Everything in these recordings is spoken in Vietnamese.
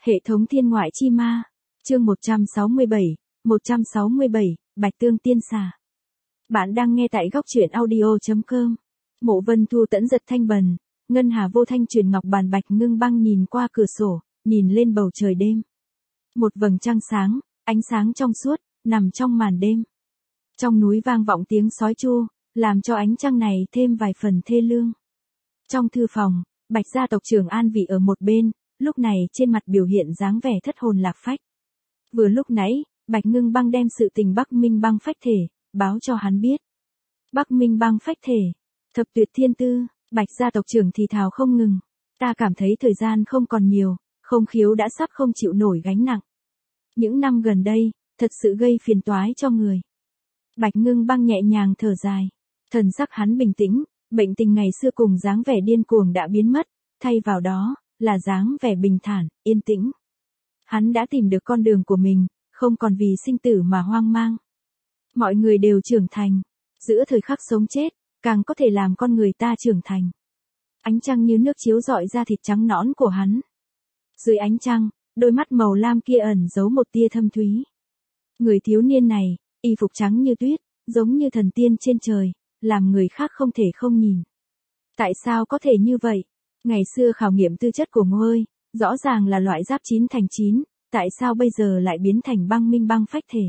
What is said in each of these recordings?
Hệ thống thiên ngoại chi ma. Chương 167, Bạch Tương Tiên Xà. Bạn đang nghe tại góc truyện audio.com. Mộ Vân Thu tẫn giật thanh bần, ngân hà vô thanh truyền ngọc bàn Bạch Ngưng Băng nhìn qua cửa sổ, nhìn lên bầu trời đêm. Một vầng trăng sáng, ánh sáng trong suốt, nằm trong màn đêm. Trong núi vang vọng tiếng sói chu, làm cho ánh trăng này thêm vài phần thê lương. Trong thư phòng, Bạch gia tộc trưởng an vị ở một bên, lúc này trên mặt biểu hiện dáng vẻ thất hồn lạc phách. Vừa lúc nãy, Bạch Ngưng Băng đem sự tình Bắc Minh Băng phách thể, báo cho hắn biết. Bắc Minh Băng phách thể, thập tuyệt thiên tư, Bạch gia tộc trưởng thì thào không ngừng. Ta cảm thấy thời gian không còn nhiều, không khiếu đã sắp không chịu nổi gánh nặng. Những năm gần đây, thật sự gây phiền toái cho người. Bạch Ngưng Băng nhẹ nhàng thở dài. Thần sắc hắn bình tĩnh, bệnh tình ngày xưa cùng dáng vẻ điên cuồng đã biến mất, thay vào đó, là dáng vẻ bình thản, yên tĩnh. Hắn đã tìm được con đường của mình, không còn vì sinh tử mà hoang mang. Mọi người đều trưởng thành, giữa thời khắc sống chết, càng có thể làm con người ta trưởng thành. Ánh trăng như nước chiếu rọi ra thịt trắng nõn của hắn. Dưới ánh trăng, đôi mắt màu lam kia ẩn giấu một tia thâm thúy. Người thiếu niên này, y phục trắng như tuyết, giống như thần tiên trên trời, làm người khác không thể không nhìn. Tại sao có thể như vậy? Ngày xưa khảo nghiệm tư chất của Ngô ơi, rõ ràng là loại giáp 9 thành 9, tại sao bây giờ lại biến thành Băng Minh Băng phách thể?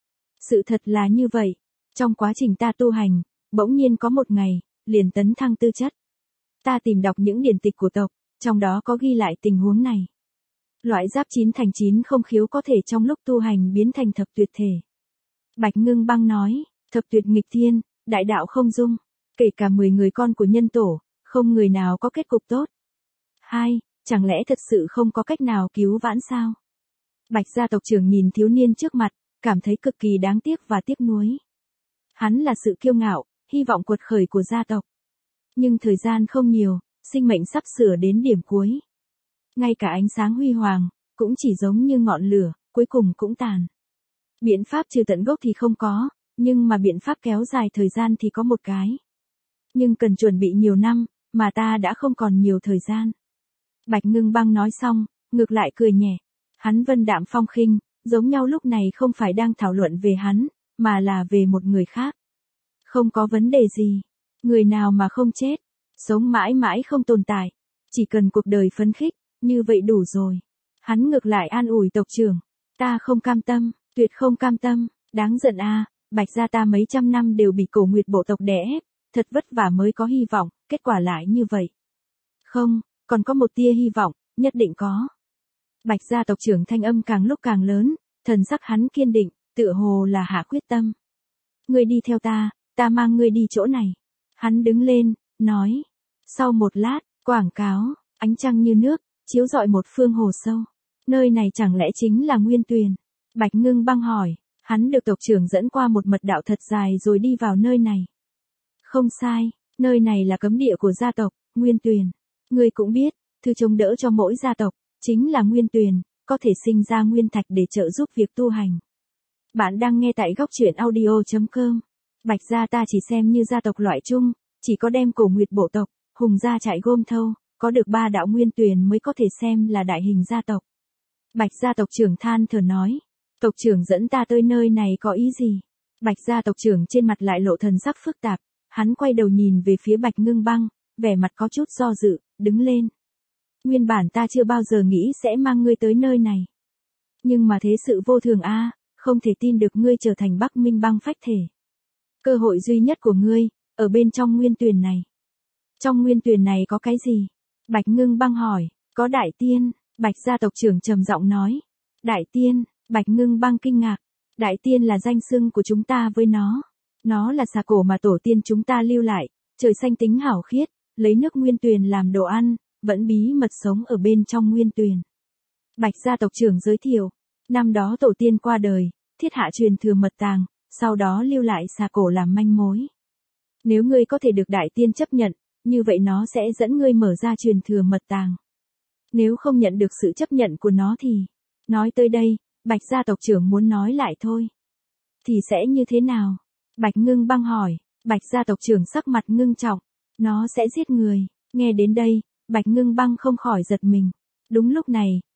Sự thật là như vậy, trong quá trình ta tu hành, bỗng nhiên có một ngày, liền tấn thăng tư chất. Ta tìm đọc những điển tịch của tộc, trong đó có ghi lại tình huống này. Loại giáp 9 thành 9 không khiếu có thể trong lúc tu hành biến thành thập tuyệt thể. Bạch Ngưng Băng nói, thập tuyệt nghịch thiên, đại đạo không dung, kể cả 10 người con của nhân tổ, không người nào có kết cục tốt. 2. Chẳng lẽ thật sự không có cách nào cứu vãn sao? Bạch gia tộc trưởng nhìn thiếu niên trước mặt, cảm thấy cực kỳ đáng tiếc và tiếc nuối. Hắn là sự kiêu ngạo, hy vọng quật khởi của gia tộc. Nhưng thời gian không nhiều, sinh mệnh sắp sửa đến điểm cuối. Ngay cả ánh sáng huy hoàng, cũng chỉ giống như ngọn lửa, cuối cùng cũng tàn. Biện pháp trừ tận gốc thì không có, nhưng mà biện pháp kéo dài thời gian thì có một cái. Nhưng cần chuẩn bị nhiều năm, mà ta đã không còn nhiều thời gian. Bạch Ngưng Băng nói xong, ngược lại cười nhẹ. Hắn vân đạm phong khinh, giống nhau lúc này không phải đang thảo luận về hắn, mà là về một người khác. Không có vấn đề gì. Người nào mà không chết, sống mãi mãi không tồn tại. Chỉ cần cuộc đời phấn khích, như vậy đủ rồi. Hắn ngược lại an ủi tộc trưởng. Ta không cam tâm, tuyệt không cam tâm, đáng giận a. Bạch gia ta mấy trăm năm đều bị Cổ Nguyệt bộ tộc đè ép, thật vất vả mới có hy vọng, kết quả lại như vậy. Không, còn có một tia hy vọng, nhất định có. Bạch gia tộc trưởng thanh âm càng lúc càng lớn, thần sắc hắn kiên định, tựa hồ là hạ quyết tâm. Ngươi đi theo ta mang ngươi đi chỗ này. Hắn đứng lên, nói. Sau một lát, quảng cáo, ánh trăng như nước, chiếu rọi một phương hồ sâu. Nơi này chẳng lẽ chính là Nguyên Tuyền? Bạch Ngưng Băng hỏi. Hắn được tộc trưởng dẫn qua một mật đạo thật dài rồi đi vào nơi này. Không sai, nơi này là cấm địa của gia tộc, Nguyên Tuyền. Ngươi cũng biết, thư chống đỡ cho mỗi gia tộc, chính là Nguyên Tuyền, có thể sinh ra nguyên thạch để trợ giúp việc tu hành. Bạn đang nghe tại góc truyện audio.com. Bạch gia ta chỉ xem như gia tộc loại chung, chỉ có đem Cổ Nguyệt bộ tộc, Hùng gia chạy gom thâu, có được 3 đạo Nguyên Tuyền mới có thể xem là đại hình gia tộc. Bạch gia tộc trưởng than thở nói. Tộc trưởng dẫn ta tới nơi này có ý gì? Bạch gia tộc trưởng trên mặt lại lộ thần sắc phức tạp, hắn quay đầu nhìn về phía Bạch Ngưng Băng, vẻ mặt có chút do dự, đứng lên. Nguyên bản ta chưa bao giờ nghĩ sẽ mang ngươi tới nơi này. Nhưng mà thế sự vô thường a, không thể tin được ngươi trở thành Bắc Minh Băng phách thể. Cơ hội duy nhất của ngươi, ở bên trong Nguyên Tuyền này. Trong Nguyên Tuyền này có cái gì? Bạch Ngưng Băng hỏi, có đại tiên, Bạch gia tộc trưởng trầm giọng nói. Đại tiên. Bạch Ngưng Băng kinh ngạc. Đại tiên là danh xưng của chúng ta với nó. Nó là xà cổ mà tổ tiên chúng ta lưu lại, trời xanh tính hảo khiết, lấy nước Nguyên Tuyền làm đồ ăn, vẫn bí mật sống ở bên trong Nguyên Tuyền. Bạch gia tộc trưởng giới thiệu, năm đó tổ tiên qua đời, thiết hạ truyền thừa mật tàng, sau đó lưu lại xà cổ làm manh mối. Nếu ngươi có thể được đại tiên chấp nhận, như vậy nó sẽ dẫn ngươi mở ra truyền thừa mật tàng. Nếu không nhận được sự chấp nhận của nó thì, nói tới đây, Bạch gia tộc trưởng muốn nói lại thôi. Thì sẽ như thế nào? Bạch Ngưng Băng hỏi. Bạch gia tộc trưởng sắc mặt ngưng trọng. Nó sẽ giết người. Nghe đến đây, Bạch Ngưng Băng không khỏi giật mình. Đúng lúc này,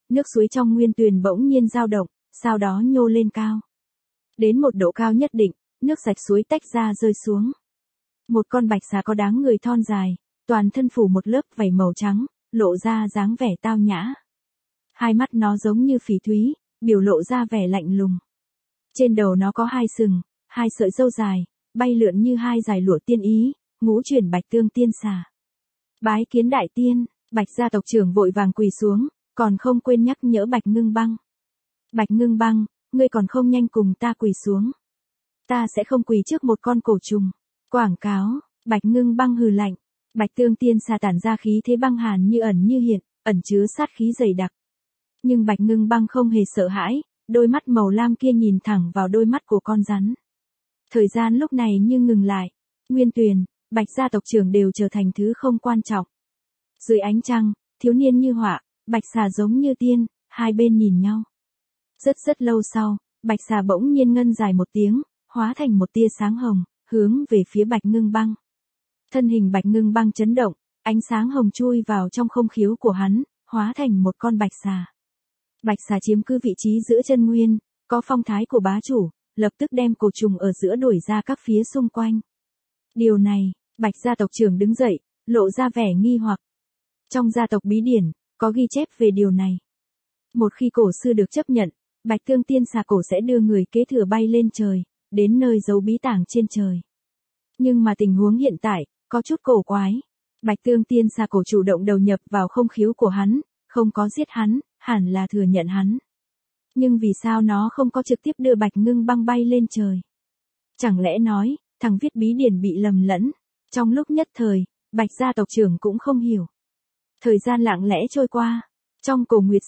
nước suối trong nguyên tuyền bỗng nhiên dao động, sau đó nhô lên cao. Đến một độ cao nhất định, nước sạch suối tách ra rơi xuống. Một con bạch xà có dáng người thon dài, toàn thân phủ một lớp vảy màu trắng, lộ ra dáng vẻ tao nhã. Hai mắt nó giống như phỉ thúy, biểu lộ ra vẻ lạnh lùng. Trên đầu nó có hai sừng, hai sợi râu dài, bay lượn như hai dải lụa tiên ý, ngũ chuyển bạch tương tiên xà. Bái kiến đại tiên, Bạch gia tộc trưởng vội vàng quỳ xuống, còn không quên nhắc nhở Bạch Ngưng Băng. Bạch Ngưng Băng, ngươi còn không nhanh cùng ta quỳ xuống. Ta sẽ không quỳ trước một con cổ trùng. Quảng cáo, Bạch Ngưng Băng hừ lạnh. Bạch tương tiên xà tản ra khí thế băng hàn như ẩn như hiện, ẩn chứa sát khí dày đặc. Nhưng Bạch Ngưng Băng không hề sợ hãi, đôi mắt màu lam kia nhìn thẳng vào đôi mắt của con rắn. Thời gian lúc này như ngừng lại. Nguyên Tuyền, Bạch gia tộc trưởng đều trở thành thứ không quan trọng. Dưới ánh trăng, thiếu niên như họa, bạch xà giống như tiên, hai bên nhìn nhau. Rất lâu sau, bạch xà bỗng nhiên ngân dài một tiếng, hóa thành một tia sáng hồng, hướng về phía Bạch Ngưng Băng. Thân hình Bạch Ngưng Băng chấn động, ánh sáng hồng chui vào trong không khiếu của hắn, hóa thành một con bạch xà. Bạch xà chiếm cứ vị trí giữa chân nguyên, có phong thái của bá chủ, lập tức đem cổ trùng ở giữa đuổi ra các phía xung quanh. Điều này, Bạch gia tộc trưởng đứng dậy, lộ ra vẻ nghi hoặc. Trong gia tộc bí điển, có ghi chép về điều này. Một khi cổ sư được chấp nhận, Bạch Tương Tiên xà cổ sẽ đưa người kế thừa bay lên trời, đến nơi giấu bí tàng trên trời. Nhưng mà tình huống hiện tại, có chút cổ quái. Bạch Tương Tiên xà cổ chủ động đầu nhập vào không khiếu của hắn, không có giết hắn, hẳn là thừa nhận hắn. Nhưng vì sao nó không có trực tiếp đưa Bạch Ngưng Băng bay lên trời? Chẳng lẽ nói, thằng viết bí điển bị lầm lẫn? Trong lúc nhất thời, Bạch gia tộc trưởng cũng không hiểu. Thời gian lặng lẽ trôi qua. Trong Cổ Nguyệt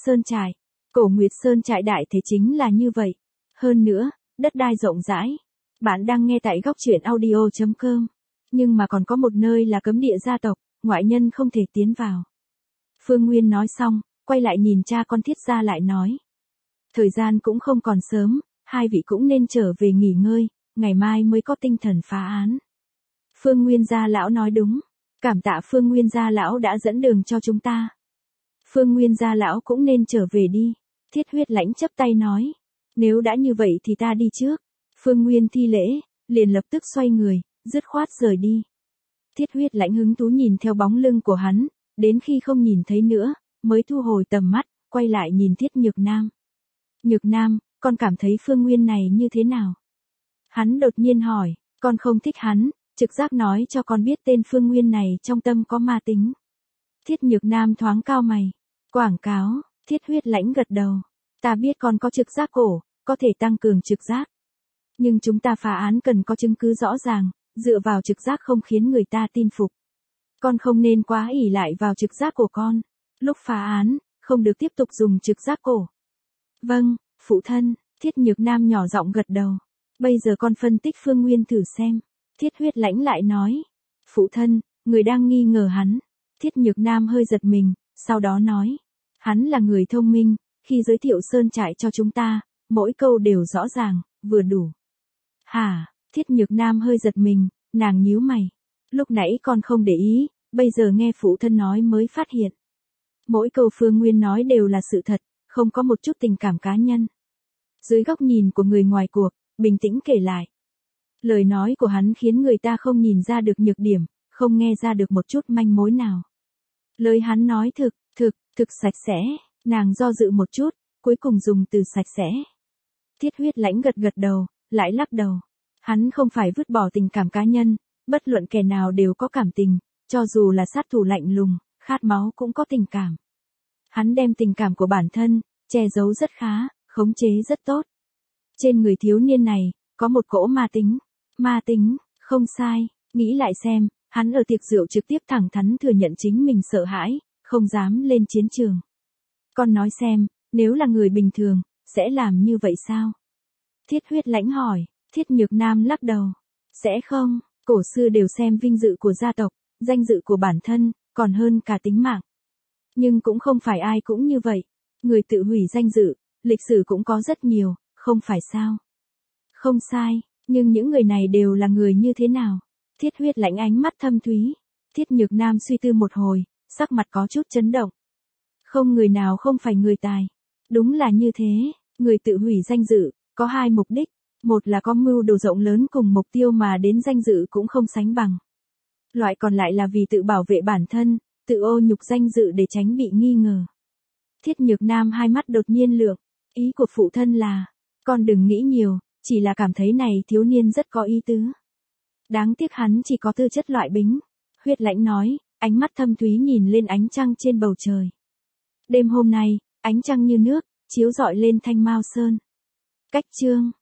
Sơn trại đại thế chính là như vậy. Hơn nữa, đất đai rộng rãi. Bạn đang nghe tại góc truyện audio.com. Nhưng mà còn có một nơi là cấm địa gia tộc, ngoại nhân không thể tiến vào. Phương Nguyên nói xong, quay lại nhìn cha con Thiết gia lại nói. Thời gian cũng không còn sớm, hai vị cũng nên trở về nghỉ ngơi, ngày mai mới có tinh thần phá án. Phương Nguyên gia lão nói đúng. Cảm tạ Phương Nguyên gia lão đã dẫn đường cho chúng ta. Phương Nguyên gia lão cũng nên trở về đi. Thiết Huyết Lãnh chắp tay nói. Nếu đã như vậy thì ta đi trước. Phương Nguyên thi lễ, liền lập tức xoay người, dứt khoát rời đi. Thiết Huyết Lãnh hứng thú nhìn theo bóng lưng của hắn, đến khi không nhìn thấy nữa, mới thu hồi tầm mắt, quay lại nhìn Thiết Nhược Nam. Nhược Nam, con cảm thấy Phương Nguyên này như thế nào? Hắn đột nhiên hỏi, con không thích hắn. Trực giác nói cho con biết tên Phương Nguyên này trong tâm có ma tính. Thiết Nhược Nam thoáng cao mày. Quảng cáo, Thiết Huyết Lãnh gật đầu. Ta biết con có trực giác cổ, có thể tăng cường trực giác. Nhưng chúng ta phá án cần có chứng cứ rõ ràng, dựa vào trực giác không khiến người ta tin phục. Con không nên quá ỷ lại vào trực giác của con. Lúc phá án, không được tiếp tục dùng trực giác cổ. Vâng, phụ thân, Thiết Nhược Nam nhỏ giọng gật đầu. Bây giờ con phân tích Phương Nguyên thử xem. Thiết Huyết Lãnh lại nói. Phụ thân, người đang nghi ngờ hắn. Thiết Nhược Nam hơi giật mình, sau đó nói. Hắn là người thông minh, khi giới thiệu sơn trại cho chúng ta, mỗi câu đều rõ ràng, vừa đủ. Hả, Thiết Nhược Nam hơi giật mình, nàng nhíu mày. Lúc nãy con không để ý, bây giờ nghe phụ thân nói mới phát hiện. Mỗi câu Phương Nguyên nói đều là sự thật, không có một chút tình cảm cá nhân. Dưới góc nhìn của người ngoài cuộc, bình tĩnh kể lại. Lời nói của hắn khiến người ta không nhìn ra được nhược điểm, không nghe ra được một chút manh mối nào. Lời hắn nói thực sạch sẽ, nàng do dự một chút, cuối cùng dùng từ sạch sẽ. Thiết Huyết Lãnh gật đầu, lại lắc đầu. Hắn không phải vứt bỏ tình cảm cá nhân, bất luận kẻ nào đều có cảm tình, cho dù là sát thủ lạnh lùng, khát máu cũng có tình cảm. Hắn đem tình cảm của bản thân, che giấu rất khá, khống chế rất tốt. Trên người thiếu niên này, có một cỗ ma tính. Ma tính, không sai, nghĩ lại xem, hắn ở tiệc rượu trực tiếp thẳng thắn thừa nhận chính mình sợ hãi, không dám lên chiến trường. Con nói xem, nếu là người bình thường, sẽ làm như vậy sao? Thiết Huyết Lãnh hỏi, Thiết Nhược Nam lắc đầu. Sẽ không, cổ sư đều xem vinh dự của gia tộc, danh dự của bản thân, còn hơn cả tính mạng. Nhưng cũng không phải ai cũng như vậy. Người tự hủy danh dự, lịch sử cũng có rất nhiều, không phải sao? Không sai. Nhưng những người này đều là người như thế nào? Thiết Huyết Lãnh ánh mắt thâm thúy. Thiết Nhược Nam suy tư một hồi, sắc mặt có chút chấn động. Không người nào không phải người tài. Đúng là như thế, người tự hủy danh dự, có hai mục đích. Một là có mưu đồ rộng lớn cùng mục tiêu mà đến danh dự cũng không sánh bằng. Loại còn lại là vì tự bảo vệ bản thân, tự ô nhục danh dự để tránh bị nghi ngờ. Thiết Nhược Nam hai mắt đột nhiên lượng. Ý của phụ thân là, con đừng nghĩ nhiều, chỉ là cảm thấy này thiếu niên rất có ý tứ. Đáng tiếc hắn chỉ có tư chất loại bính. Huyết Lãnh nói, ánh mắt thâm thúy nhìn lên ánh trăng trên bầu trời. Đêm hôm nay, ánh trăng như nước, chiếu rọi lên Thanh Mao Sơn. Cách chương